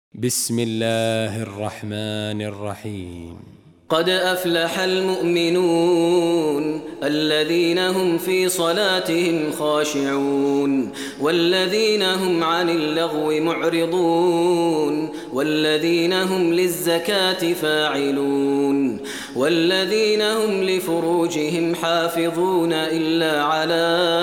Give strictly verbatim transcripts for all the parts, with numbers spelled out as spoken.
بسم الله الرحمن الرحيم. قد أفلح المؤمنون الذين هم في صلاتهم خاشعون والذين هم عن اللغو معرضون والذين هم للزكاة فاعلون والذين هم لفروجهم حافظون إلا على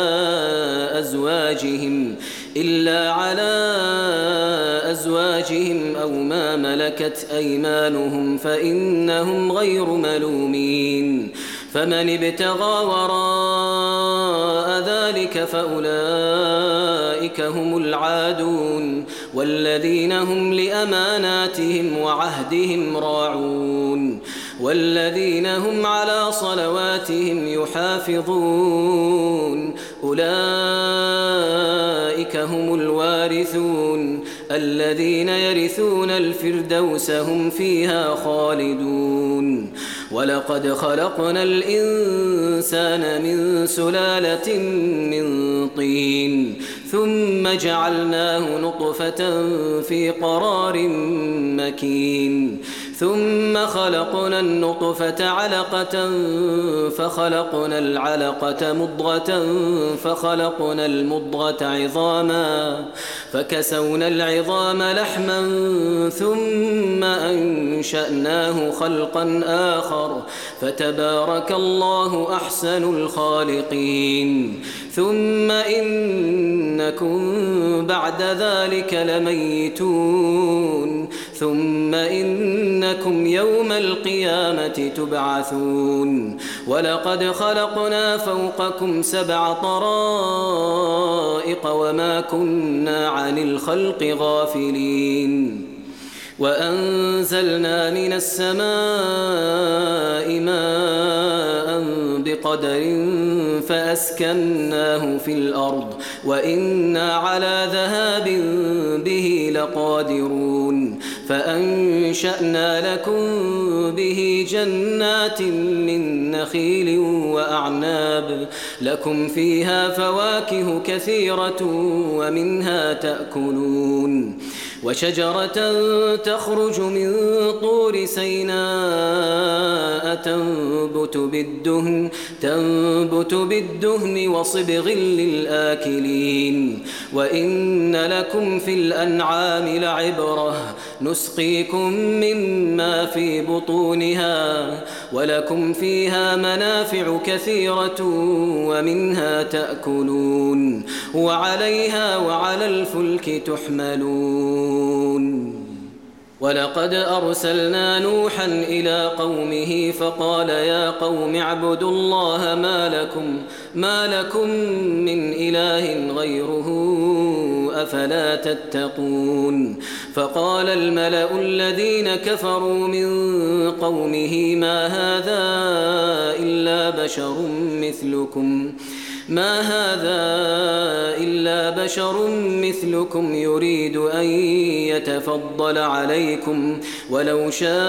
أزواجهم إلا على أزواجهم أو ما ملكت أيمانهم فإنهم غير ملومين فمن ابتغى وراء ذلك فأولئك هم العادون والذين هم لأماناتهم وعهدهم راعون والذين هم على صلواتهم يحافظون أولئك هم الوارثون الذين يرثون الفردوس هم فيها خالدون ولقد خلقنا الإنسان من سلالة من طين ثم جعلناه نطفة في قرار مكين ثم خلقنا النطفة علقة فخلقنا العلقة مضغة فخلقنا المضغة عظاما فكسونا العظام لحما ثم أنشأناه خلقا آخر فتبارك الله أحسن الخالقين ثم إنكم بعد ذلك لميتون ثم إنكم يوم القيامة تبعثون ولقد خلقنا فوقكم سبع طرائق وما كنا عن الخلق غافلين وأنزلنا من السماء ماء بقدر فأسكناه في الأرض وإنا على ذهاب به لقادرون فأنشأنا لكم به جنات من نخيل وأعناب لكم فيها فواكه كثيرة ومنها تأكلون وشجرة تخرج من طور سيناء تنبت بالدهن, تنبت بالدهن وصبغ للآكلين وإن لكم في الأنعام لعبرة نسقيكم مما في بطونها ولكم فيها منافع كثيرة ومنها تأكلون وعليها وعلى الفلك تحملون ولقد أرسلنا نوحا إلى قومه فقال يا قوم اعبدوا الله ما لكم, ما لكم من إله غيره أفلا تتقون فقال الملأ الذين كفروا من قومه ما هذا إلا بشر مثلكم ما هذا إلا بشر مثلكم يريد أن يتفضل عليكم ولو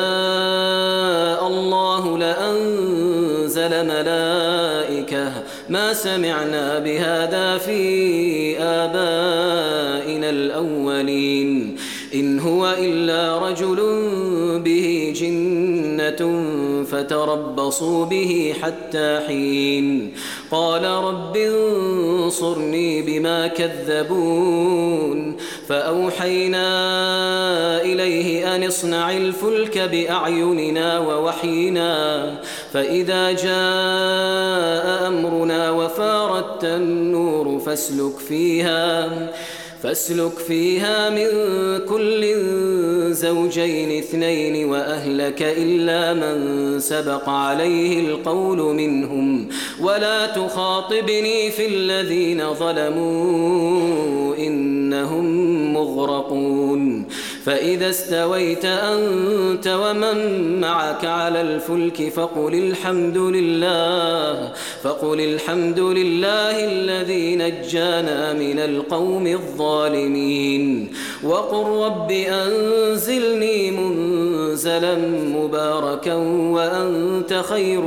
شاء الله لأنزل ملائكة ما سمعنا بهذا في آبائنا الأولين إن هو إلا رجل به جنة فتربصوا به حتى حين قال رب انصرني بما كذبون فأوحينا إليه أن اصنع الفلك بأعيننا ووحينا فإذا جاء أمرنا وفارت النور فاسلك فيها فاسلك فيها من كل زوجين اثنين وأهلك إلا من سبق عليه القول منهم ولا تخاطبني في الذين ظلموا إنهم مغرقون فإذا استويت أنت ومن معك على الفلك فقل الحمد لله فقل الحمد لله الذي نجانا من القوم الظالمين وقل رب أنزلني منزلا مباركا وأنت خير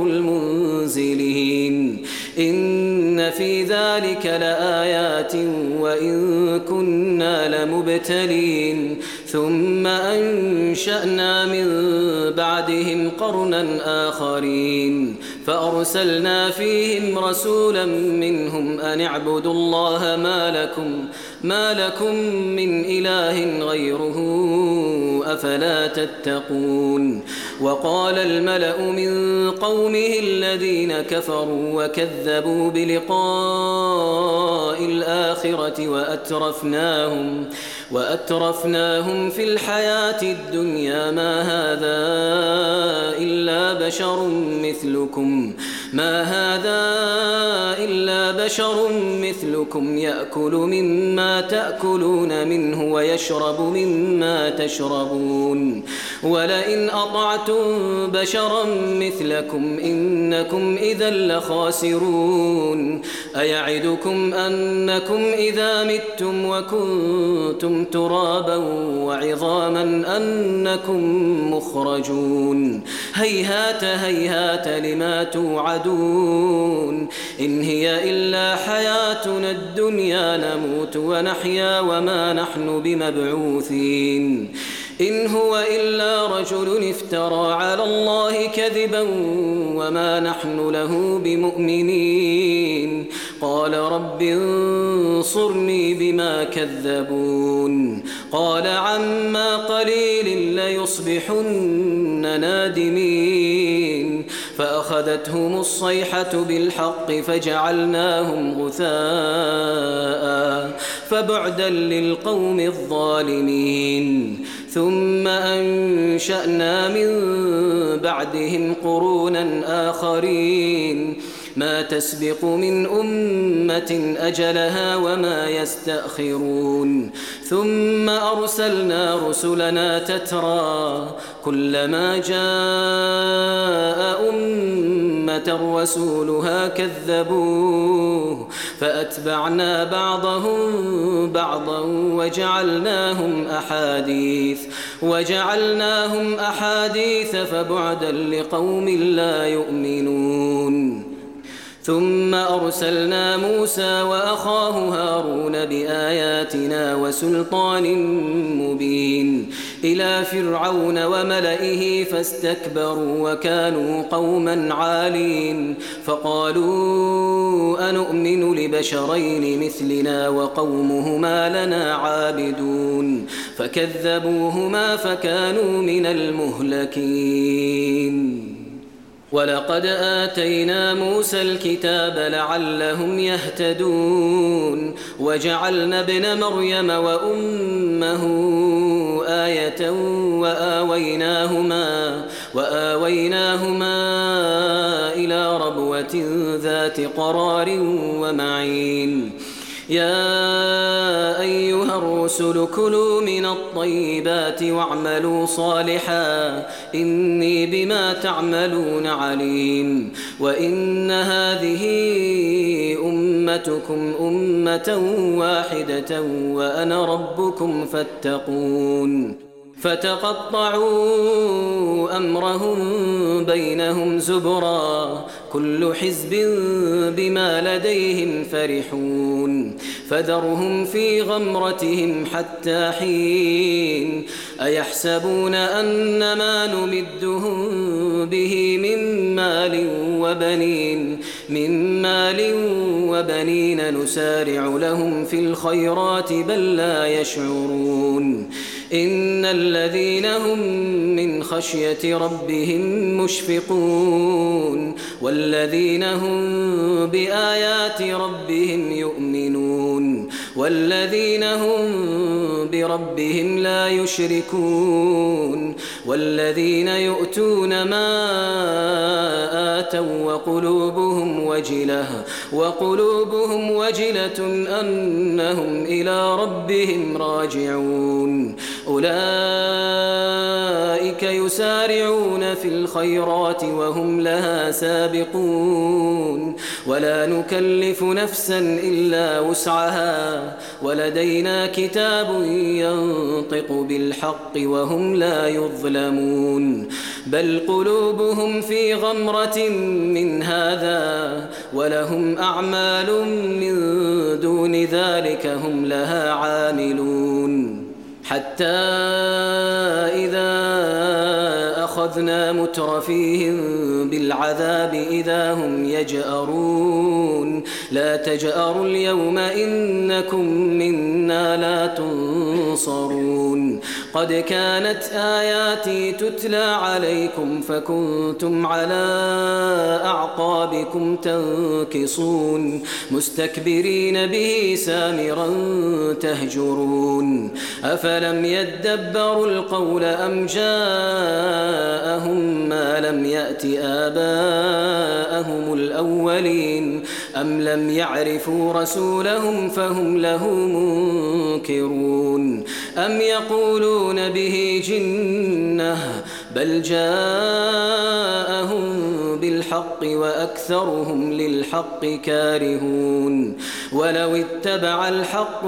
المنزلين إن في ذلك لآيات وإن كنا لمبتلين ثم أنشأنا من بعدهم قرنا آخرين فأرسلنا فيهم رسولا منهم أن اعبدوا الله ما لكم ما لكم من إله غيره أفلا تتقون وقال الملأ من قومه الذين كفروا وكذبوا بلقاء الآخرة وأترفناهم وأترفناهم في الحياة الدنيا ما هذا إلا بشر مثلكم ما هذا إلا بشر مثلكم يأكل مما تأكلون منه ويشرب مما تشربون ولئن أطعتم بشرا مثلكم إنكم إذا لخاسرون أيعدكم أنكم إذا متم وكنتم ترابا وعظاما أنكم مخرجون هيهات هيهات لما توعدون إن هي إلا حياتنا الدنيا نموت ونحيا وما نحن بمبعوثين إن هو إلا رجل افترى على الله كذبا وما نحن له بمؤمنين قال رب انصرني بما كذبون قال عما قليل ليصبحن نادمين فأخذتهم الصيحة بالحق فجعلناهم غثاء فبعدا للقوم الظالمين ثم أنشأنا من بعدهم قرونا آخرين ما تسبق من أمة أجلها وما يستأخرون ثم أرسلنا رسلنا تترى كلما جاء أمة رسولها كذبوه فأتبعنا بعضهم بعضا وجعلناهم أحاديث وجعلناهم أحاديث فبعدا لقوم لا يؤمنون ثم أرسلنا موسى وأخاه هارون بآياتنا وسلطان مبين إلى فرعون وملئه فاستكبروا وكانوا قوما عالين فقالوا أنؤمن لبشرين مثلنا وقومهما لنا عابدون فكذبوهما فكانوا من المهلكين ولقد آتينا موسى الكتاب لعلهم يهتدون وجعلنا ابن مريم وأمه آية وآويناهما, وآويناهما إلى ربوة ذات قرار ومعين يا أيها الرسل كلوا من الطيبات واعملوا صالحا إني بما تعملون عليم وإن هذه أمتكم أمة واحدة وأنا ربكم فاتقون فتقطعوا أمرهم بينهم زبرا كل حزب بما لديهم فرحون فذرهم في غمرتهم حتى حين أيحسبون أن ما نمدهم به من مال وبنين من مال وبنين نسارع لهم في الخيرات بل لا يشعرون إن الذين هم من خشية ربهم مشفقون والذين هم بآيات ربهم يؤمنون والذين هم بربهم لا يشركون والذين يؤتون ما آتوا وقلوبهم وجلة وقلوبهم وجلة أنهم إلى ربهم راجعون أولئك يسارعون في الخيرات وهم لها سابقون ولا نكلف نفسا إلا وسعها ولدينا كتاب ينطق بالحق وهم لا يظلمون بل قلوبهم في غمرة من هذا ولهم أعمال من دون ذلك هم لها عاملون حتى إذا أخذنا مترفيهم بالعذاب إذا هم يجأرون لا تجأروا اليوم إنكم منا لا تنصرون قد كانت آياتي تتلى عليكم فكنتم على أعقابكم تنكصون مستكبرين به سامرا تهجرون أفلم يدبروا القول أم جاءهم ما لم يأت آباءهم الأولين أم لم يعرفوا رسولهم فهم له منكرون أم يقولون به جنة بل جاءهم بالحق وأكثرهم للحق كارهون ولو اتبع الحق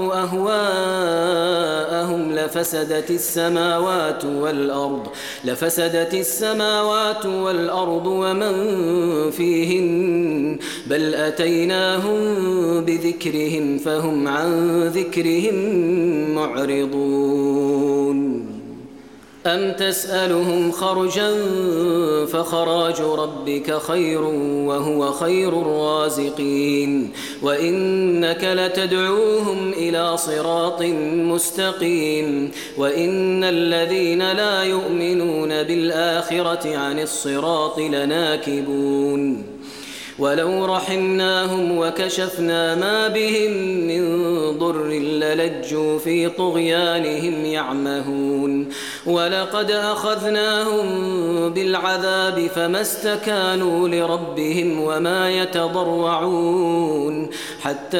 أهواءهم لفسدت السماوات والأرض لفسدت السماوات والأرض ومن فيهن بل أتيناهم بذكرهم فهم عن ذكرهم معرضون أم تسألهم خرجا فخراج ربك خير وهو خير الرازقين وإنك لتدعوهم إلى صراط مستقيم وإن الذين لا يؤمنون بالآخرة عن الصراط لناكبون ولو رحمناهم وكشفنا ما بهم من ضر للجوا في طغيانهم يعمهون ولقد أخذناهم بالعذاب فما استكانوا لربهم وما يتضرعون حتى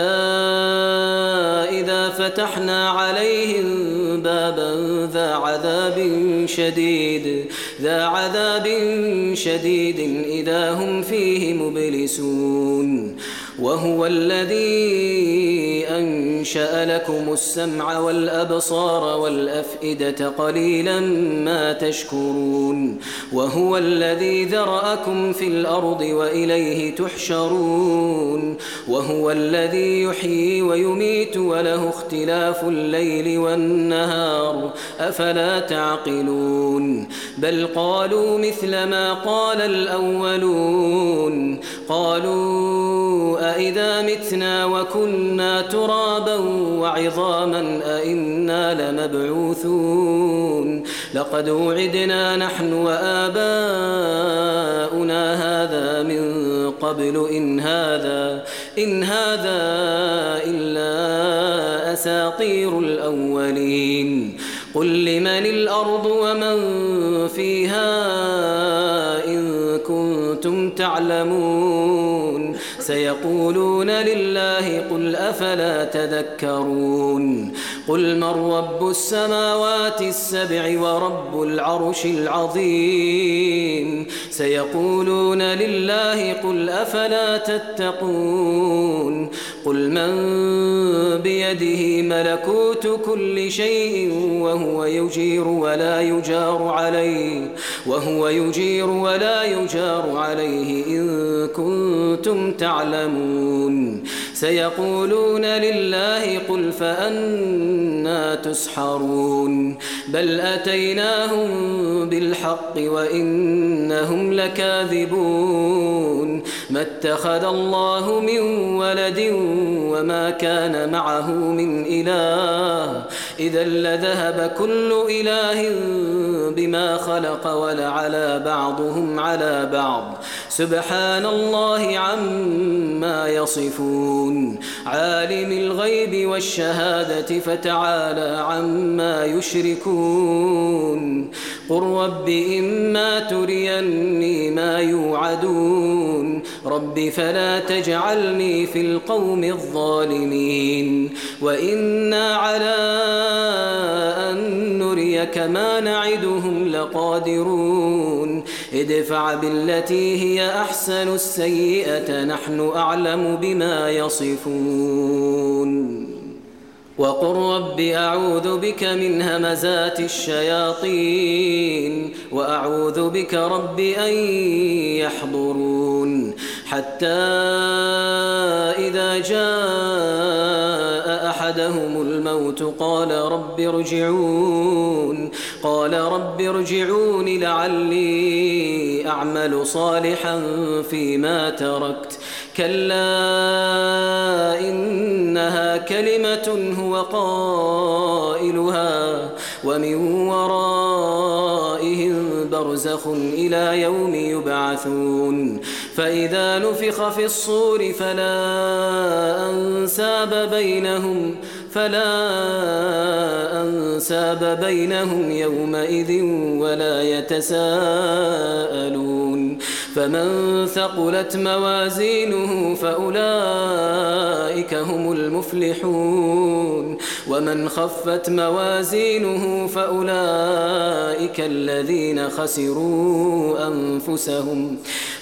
إذا فتحنا عليهم بابا ذا عذاب شديد ذا عذاب شديد إذا هم فيه مبلسون وهو الذي أنشأ لكم السمع والأبصار والأفئدة قليلا ما تشكرون وهو الذي ذرأكم في الأرض وإليه تحشرون وهو الذي يحيي ويميت وله اختلاف الليل والنهار أفلا تعقلون بل قالوا مثل ما قال الأولون قالوا أئذا متنا وكنا ترابا وعظاما أئنا لمبعوثون لقد وعدنا نحن وآباؤنا هذا من قبل إن هذا إن هذا إلا أساطير الأولين قل لمن الأرض ومن فيها إن كنتم تعلمون سيقولون لله قل أفلا تذكرون قل من رب السماوات السبع ورب العرش العظيم سيقولون لله قل أفلا تتقون قل من بيده ملكوت كل شيء وهو يجير ولا يجار عليه وهو يجير ولا يجار عليه إن كنتم تعلمون سيقولون لله قل فأنا تسحرون بل أتيناهم بالحق وإنهم لكاذبون ما اتخذ الله من ولد وما كان معه من إله إذا لذهب كل إله بما خلق ولعلى بعضهم على بعض سبحان الله عما يصفون عالم الغيب والشهادة فتعالى عما يشركون قل رب إما تريني ما يوعدون رب فلا تجعلني في القوم الظالمين وإنا على أن نريك ما نعدهم لقادرون ادفع بالتي هي أحسن السيئة نحن أعلم بما يصفون وقل رب أعوذ بك من همزات الشياطين وأعوذ بك رب أن يحضرون حتى إذا جاء أحدهم الموت قال رب ارجعون قال رب ارجعون لعلي أعمل صالحا فيما تركت كلا إنها كلمة هو قائلها ومن ورائهم برزخ إلى يوم يبعثون فإذا نفخ في الصور فلا أنساب بينهم فلا أنساب بينهم يومئذ ولا يتساءلون فمن ثقلت موازينه فأولئك هم المفلحون ومن خفت موازينه فأولئك الذين خسروا أنفسهم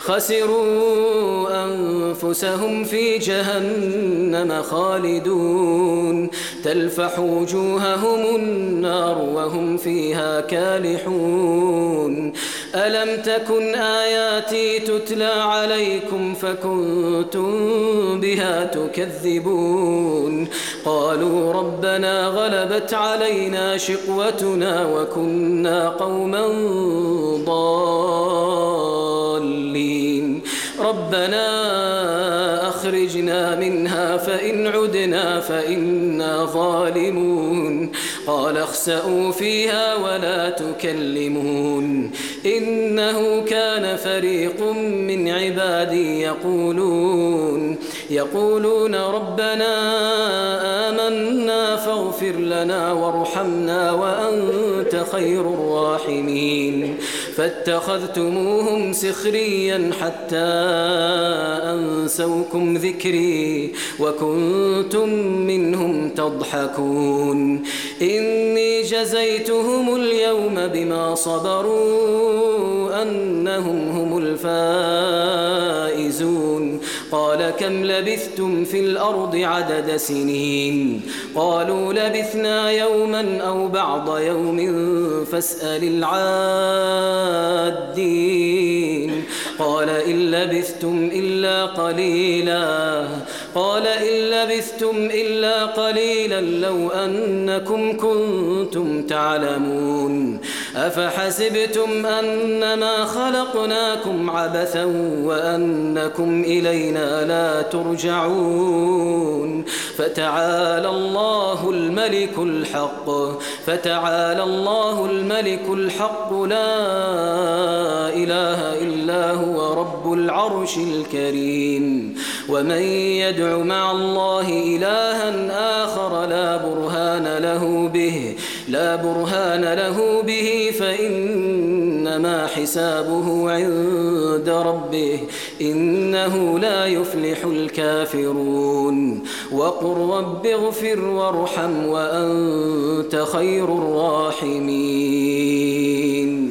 خسروا أنفسهم في جهنم خالدون تلفح وجوههم النار وهم فيها كالحون ألم تكن آياتي تتلى عليكم فكنتم بها تكذبون قالوا ربنا غلبت علينا شقوتنا وكنا قوما ضالين ربنا أخرجنا منها فإن عدنا فإنا ظالمون قال اخسئوا فيها ولا تكلمون إنه كان فريق من عبادي يقولون يقولون ربنا آمنا فاغفر لنا وارحمنا وأنت خير الراحمين فاتخذتموهم سخريا حتى أنسوكم ذكري وكنتم منهم تضحكون إني جزيتهم اليوم بما صبروا أنهم هم الفائزون قال كم لبثتم في الأرض عدد سنين قالوا لبثنا يوما أو بعض يوم فاسأل العادين قال إن لبثتم إلا قليلا قال إن لبثتم إلا قليلا لو أنكم كنتم تعلمون أفحسبتم أنما خلقناكم عبثا وأنكم إلينا لا ترجعون فتعالى الله الملك الحق فتعالى الله الملك الحق لا إله إلا هو رب العرش الكريم ومن يدع مع الله إلها آخر لا برهان له به لا برهان له به فإنما حسابه عند ربه إنه لا يفلح الكافرون وقل رب اغفر وارحم وأنت خير الراحمين